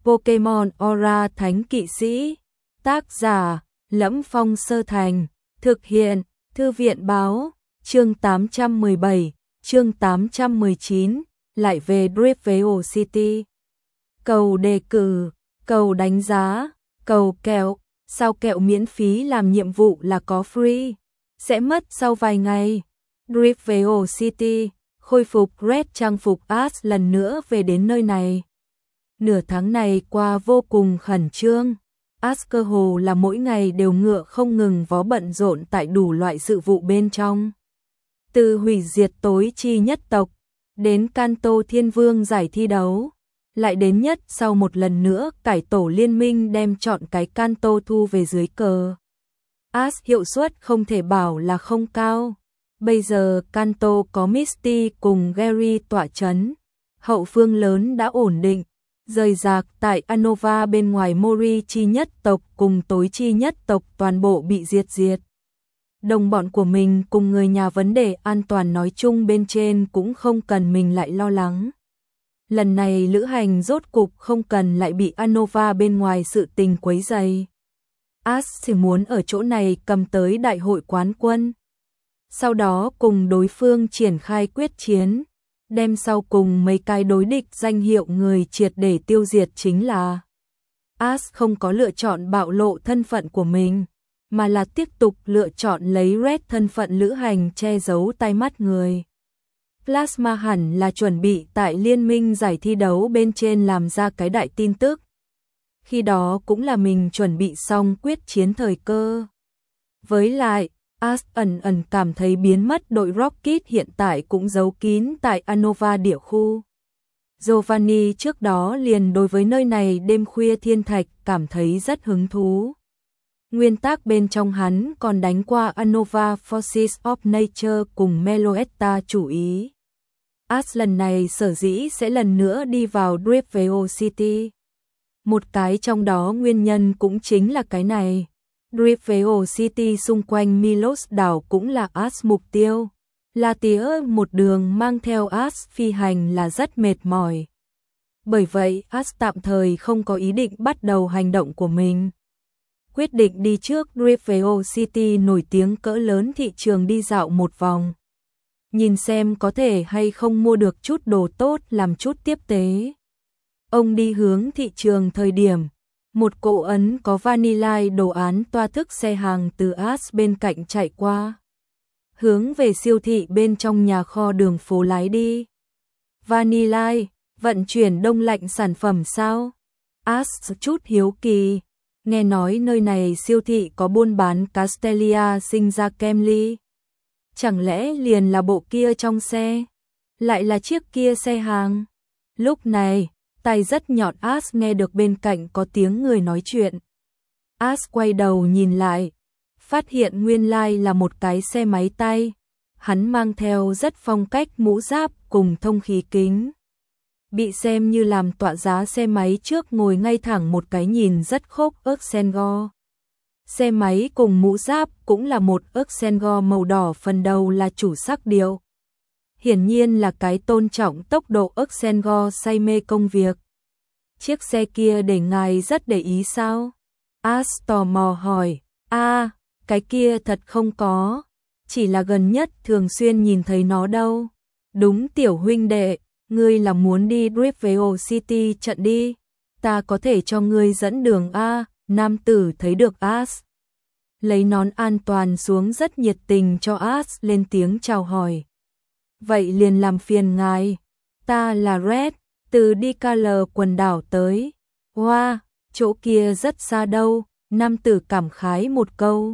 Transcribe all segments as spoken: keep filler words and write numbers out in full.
Pokemon Aura Thánh Kỵ Sĩ. Tác giả: Lẫm Phong Sơ Thành. Thực hiện: Thư viện báo. Chương tám trăm mười bảy, chương tám trăm mười chín, lại về Driftveil City. Cầu đề cử, cầu đánh giá, cầu kẹo. Sao kẹo miễn phí làm nhiệm vụ là có free, sẽ mất sau vài ngày. Driftveil City, khôi phục Red trang phục Ash lần nữa về đến nơi này. Nửa tháng này qua vô cùng khẩn trương. Ash cơ hồ là mỗi ngày đều ngựa không ngừng vó bận rộn tại đủ loại sự vụ bên trong. Từ hủy diệt tối chi nhất tộc, đến Kanto Thiên Vương giải thi đấu, lại đến nhất sau một lần nữa cải tổ liên minh đem chọn cái Kanto thu về dưới cờ. Ash hiệu suất không thể bảo là không cao. Bây giờ Kanto có Misty cùng Gary tọa chấn, hậu phương lớn đã ổn định, rời rạc tại Unova bên ngoài Mori chi nhất tộc cùng tối chi nhất tộc toàn bộ bị diệt diệt. Đồng bọn của mình cùng người nhà vấn đề an toàn nói chung bên trên cũng không cần mình lại lo lắng. Lần này lữ hành rốt cục không cần lại bị Unova bên ngoài sự tình quấy rầy. Ash chỉ muốn ở chỗ này cầm tới đại hội quán quân. Sau đó cùng đối phương triển khai quyết chiến, đem sau cùng mấy cái đối địch danh hiệu người triệt để tiêu diệt chính là. Ash không có lựa chọn bạo lộ thân phận của mình, mà là tiếp tục lựa chọn lấy Red thân phận lữ hành che giấu tai mắt người. Plasma hẳn là chuẩn bị tại liên minh giải thi đấu bên trên làm ra cái đại tin tức. Khi đó cũng là mình chuẩn bị xong quyết chiến thời cơ. Với lại, Ash ẩn ẩn cảm thấy biến mất đội Rocket hiện tại cũng giấu kín tại Unova địa khu. Giovanni trước đó liền đối với nơi này đêm khuya thiên thạch cảm thấy rất hứng thú. Nguyên tác bên trong hắn còn đánh qua Unova Forces of Nature cùng Meloetta chủ ý. Ash lần này sở dĩ sẽ lần nữa đi vào Driftveil City. Một cái trong đó nguyên nhân cũng chính là cái này. Driftveil City xung quanh Milos đảo cũng là Ash mục tiêu. Là tía một đường mang theo Ash phi hành là rất mệt mỏi. Bởi vậy Ash tạm thời không có ý định bắt đầu hành động của mình. Quyết định đi trước Driftveil City nổi tiếng cỡ lớn thị trường đi dạo một vòng. Nhìn xem có thể hay không mua được chút đồ tốt làm chút tiếp tế. Ông đi hướng thị trường thời điểm, một cỗ ấn có vanilla đồ án toa thức xe hàng từ Ash bên cạnh chạy qua. Hướng về siêu thị bên trong nhà kho đường phố lái đi. Vanilla, vận chuyển đông lạnh sản phẩm sao? Ash chút hiếu kỳ. Nghe nói nơi này siêu thị có buôn bán Castelia sinh ra kem ly. Chẳng lẽ liền là bộ kia trong xe? Lại là chiếc kia xe hàng? Lúc này, tay rất nhọn Ash nghe được bên cạnh có tiếng người nói chuyện. Ash quay đầu nhìn lại, phát hiện nguyên lai là một cái xe máy tay. Hắn mang theo rất phong cách mũ giáp cùng thông khí kính. Bị xem như làm tọa giá xe máy trước ngồi ngay thẳng một cái nhìn rất khốc Oxengo. Xe máy cùng mũ giáp cũng là một Oxengo màu đỏ, phần đầu là chủ sắc điệu. Hiển nhiên là cái tôn trọng tốc độ Oxengo say mê công việc. Chiếc xe kia để ngài rất để ý sao? Ash tò mò hỏi. A, à, cái kia thật không có. Chỉ là gần nhất thường xuyên nhìn thấy nó đâu. Đúng tiểu huynh đệ, ngươi là muốn đi Driftveil City trận đi. Ta có thể cho ngươi dẫn đường A. Nam tử thấy được Ash. Lấy nón an toàn xuống rất nhiệt tình cho Ash lên tiếng chào hỏi. Vậy liền làm phiền ngài. Ta là Red, từ Dikal quần đảo tới. Wow, chỗ kia rất xa đâu. Nam tử cảm khái một câu.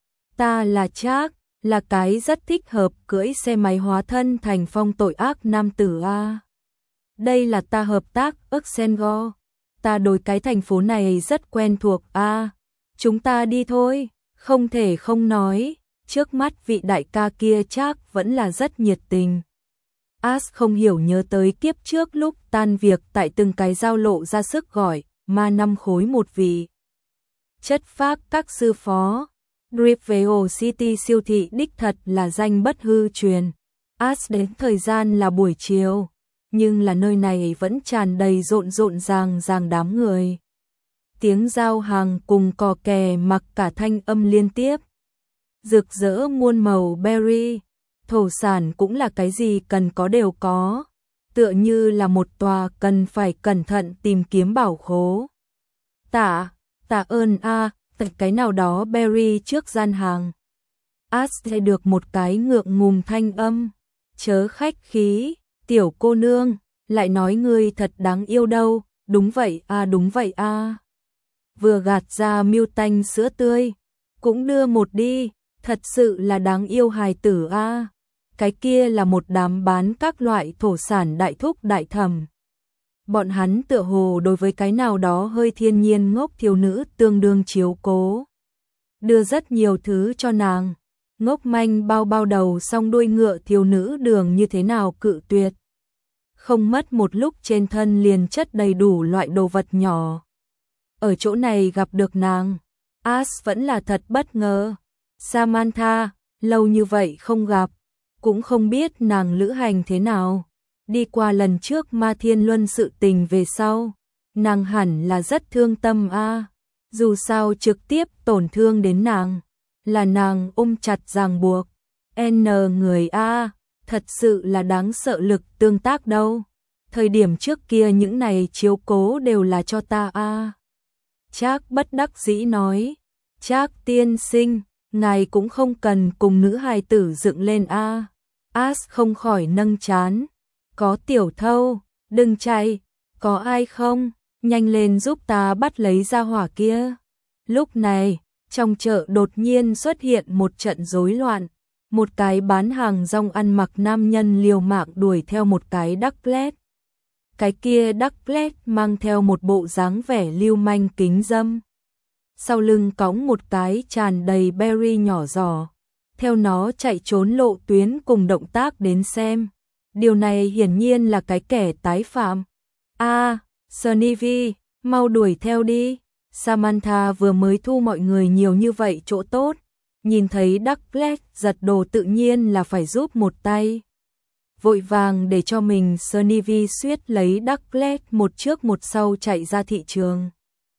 Ta là Chuck, là cái rất thích hợp cưỡi xe máy hóa thân thành phong tội ác nam tử A. Đây là ta hợp tác Oxengo. Ta đối cái thành phố này rất quen thuộc A. Chúng ta đi thôi. Không thể không nói, trước mắt vị đại ca kia chắc vẫn là rất nhiệt tình. Ash không hiểu nhớ tới kiếp trước lúc tan việc tại từng cái giao lộ ra sức gọi, ma năm khối một vị. Chất phác các sư phó. Driftveil City siêu thị đích thật là danh bất hư truyền. Ash đến thời gian là buổi chiều. nhưng là nơi này vẫn tràn đầy rộn rộn ràng ràng đám người. Tiếng giao hàng cùng cò kè mặc cả thanh âm liên tiếp. Rực rỡ muôn màu berry, thổ sản cũng là cái gì cần có đều có, tựa như là một tòa cần phải cẩn thận tìm kiếm bảo khố. Tạ, tạ ơn a, à, cái nào đó berry trước gian hàng. As thấy được một cái ngượng ngùng thanh âm, chớ khách khí, tiểu cô nương, lại nói ngươi thật đáng yêu đâu, đúng vậy a, à, đúng vậy a. À. Vừa gạt ra miêu tanh sữa tươi, cũng đưa một đi, thật sự là đáng yêu hài tử a. À. Cái kia là một đám bán các loại thổ sản đại thúc đại thẩm. Bọn hắn tựa hồ đối với cái nào đó hơi thiên nhiên ngốc thiếu nữ tương đương chiếu cố. Đưa rất nhiều thứ cho nàng. Ngốc manh bao bao đầu song đuôi ngựa thiếu nữ đường như thế nào cự tuyệt. Không mất một lúc trên thân liền chất đầy đủ loại đồ vật nhỏ. Ở chỗ này gặp được nàng, As vẫn là thật bất ngờ. Samantha, lâu như vậy không gặp, cũng không biết nàng lữ hành thế nào. Đi qua lần trước Ma Thiên Luân sự tình về sau, nàng hẳn là rất thương tâm a. À. Dù sao trực tiếp tổn thương đến nàng, là nàng ôm chặt ràng buộc. N người a, à, thật sự là đáng sợ lực tương tác đâu. Thời điểm trước kia những này chiếu cố đều là cho ta a. À. Trác bất đắc dĩ nói, Trác tiên sinh, ngài cũng không cần cùng nữ hài tử dựng lên a. À. As không khỏi nâng trán. Có tiểu thâu, đừng chạy, có ai không, nhanh lên giúp ta bắt lấy ra hỏa kia. Lúc này, trong chợ đột nhiên xuất hiện một trận rối loạn, một cái bán hàng rong ăn mặc nam nhân liều mạng đuổi theo một cái Ducklet. Cái kia Ducklet mang theo một bộ dáng vẻ lưu manh kính dâm. Sau lưng cõng một cái tràn đầy berry nhỏ giò, theo nó chạy trốn lộ tuyến cùng động tác đến xem. Điều này hiển nhiên là cái kẻ tái phạm. A, à, Sunny, mau đuổi theo đi. Samantha vừa mới thu mọi người nhiều như vậy chỗ tốt, nhìn thấy Ducklet giật đồ tự nhiên là phải giúp một tay. Vội vàng để cho mình Sunny suýt lấy Ducklet một trước một sau chạy ra thị trường.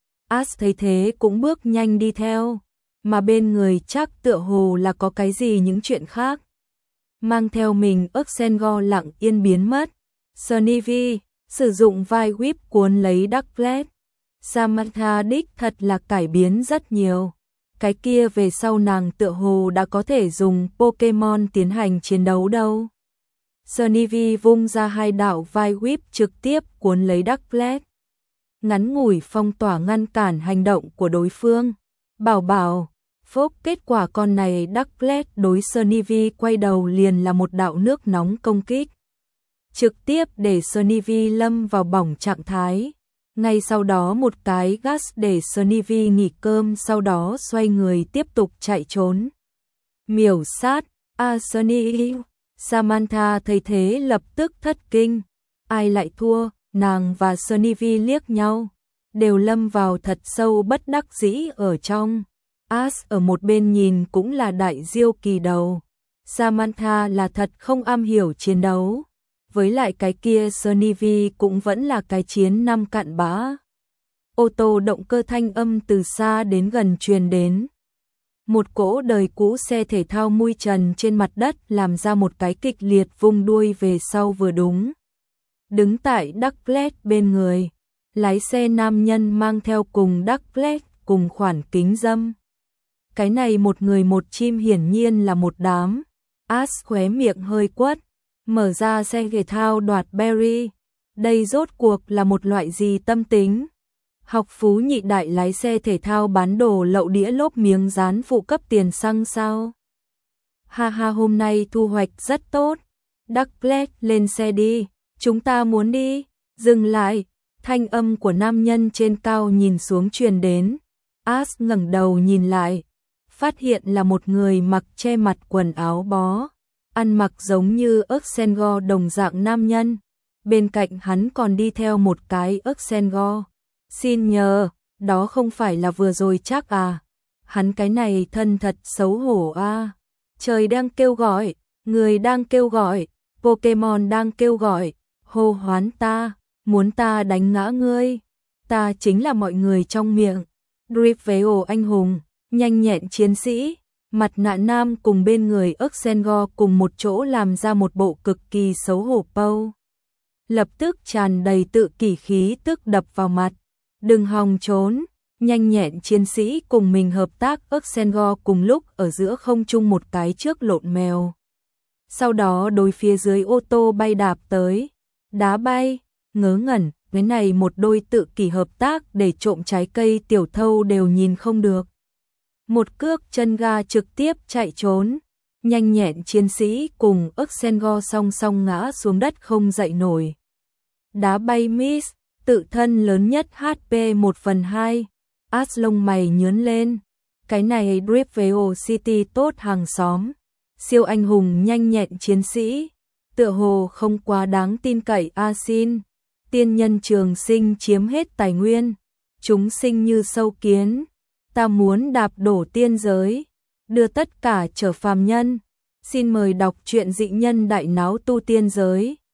As thấy thế cũng bước nhanh đi theo, mà bên người chắc tựa hồ là có cái gì những chuyện khác. Mang theo mình Oxengo lặng yên biến mất. Sunny sử dụng vai whip cuốn lấy Ducklet. Samantha đích thật là cải biến rất nhiều. Cái kia về sau nàng tựa hồ đã có thể dùng Pokemon tiến hành chiến đấu đâu. Sunny vung ra hai đạo vai whip trực tiếp cuốn lấy Ducklet. Ngắn ngủi phong tỏa ngăn cản hành động của đối phương. Bảo bảo, phốc, kết quả con này Ducklet đối Sunny quay đầu liền là một đạo nước nóng công kích. Trực tiếp để Sunny lâm vào bỏng trạng thái. Ngay sau đó một cái gas để Sunny nghỉ cơm, sau đó xoay người tiếp tục chạy trốn. Miểu sát, a à, Sunny. Samantha thấy thế lập tức thất kinh. Ai lại thua, nàng và Sunny liếc nhau, đều lâm vào thật sâu bất đắc dĩ ở trong. As ở một bên nhìn cũng là đại diêu kỳ đầu. Samantha là thật không am hiểu chiến đấu. Với lại cái kia Sunny cũng vẫn là cái chiến năm cặn bã. Ô tô động cơ thanh âm từ xa đến gần truyền đến. Một cỗ đời cũ xe thể thao mui trần trên mặt đất làm ra một cái kịch liệt vung đuôi về sau vừa đúng. Đứng tại Ducklet bên người, lái xe nam nhân mang theo cùng Ducklet cùng khoản kính dâm. Cái này một người một chim hiển nhiên là một đám. As khóe miệng hơi quất, mở ra xe thể thao đoạt berry. Đây rốt cuộc là một loại gì tâm tính? Học phú nhị đại lái xe thể thao bán đồ lậu đĩa lốp miếng dán phụ cấp tiền xăng sao? Ha ha, hôm nay thu hoạch rất tốt. Ducklet, lên xe đi, chúng ta muốn đi. Dừng lại, thanh âm của nam nhân trên cao nhìn xuống truyền đến. As ngẩng đầu nhìn lại, phát hiện là một người mặc che mặt quần áo bó, ăn mặc giống như Oxengo đồng dạng nam nhân. Bên cạnh hắn còn đi theo một cái Oxengo. Xin nhờ, đó không phải là vừa rồi chắc à? Hắn cái này thân thật xấu hổ a. À. Trời đang kêu gọi, người đang kêu gọi, Pokemon đang kêu gọi, hô hoán ta, muốn ta đánh ngã ngươi. Ta chính là mọi người trong miệng Driveo anh hùng, nhanh nhẹn chiến sĩ. Mặt nạ nam cùng bên người Oxengor cùng một chỗ làm ra một bộ cực kỳ xấu hổ pose. Lập tức tràn đầy tự kỷ khí tức đập vào mặt. Đừng hòng trốn, nhanh nhẹn chiến sĩ cùng mình hợp tác. Oxengor cùng lúc ở giữa không trung một cái trước lộn mèo. Sau đó đối phía dưới ô tô bay đạp tới, đá bay, ngớ ngẩn, cái này một đôi tự kỷ hợp tác để trộm trái cây tiểu thâu đều nhìn không được. Một cước chân ga trực tiếp chạy trốn, nhanh nhẹn chiến sĩ cùng Oxengor song song ngã xuống đất không dậy nổi. Đá bay miss, tự thân lớn nhất hát pê một phần hai, As lông mày nhướn lên, cái này Driveo City tốt hàng xóm, siêu anh hùng nhanh nhẹn chiến sĩ, tựa hồ không quá đáng tin cậy. A xin, tiên nhân trường sinh chiếm hết tài nguyên, chúng sinh như sâu kiến. Ta muốn đạp đổ tiên giới, đưa tất cả trở phàm nhân. Xin mời đọc truyện dị nhân đại náo tu tiên giới.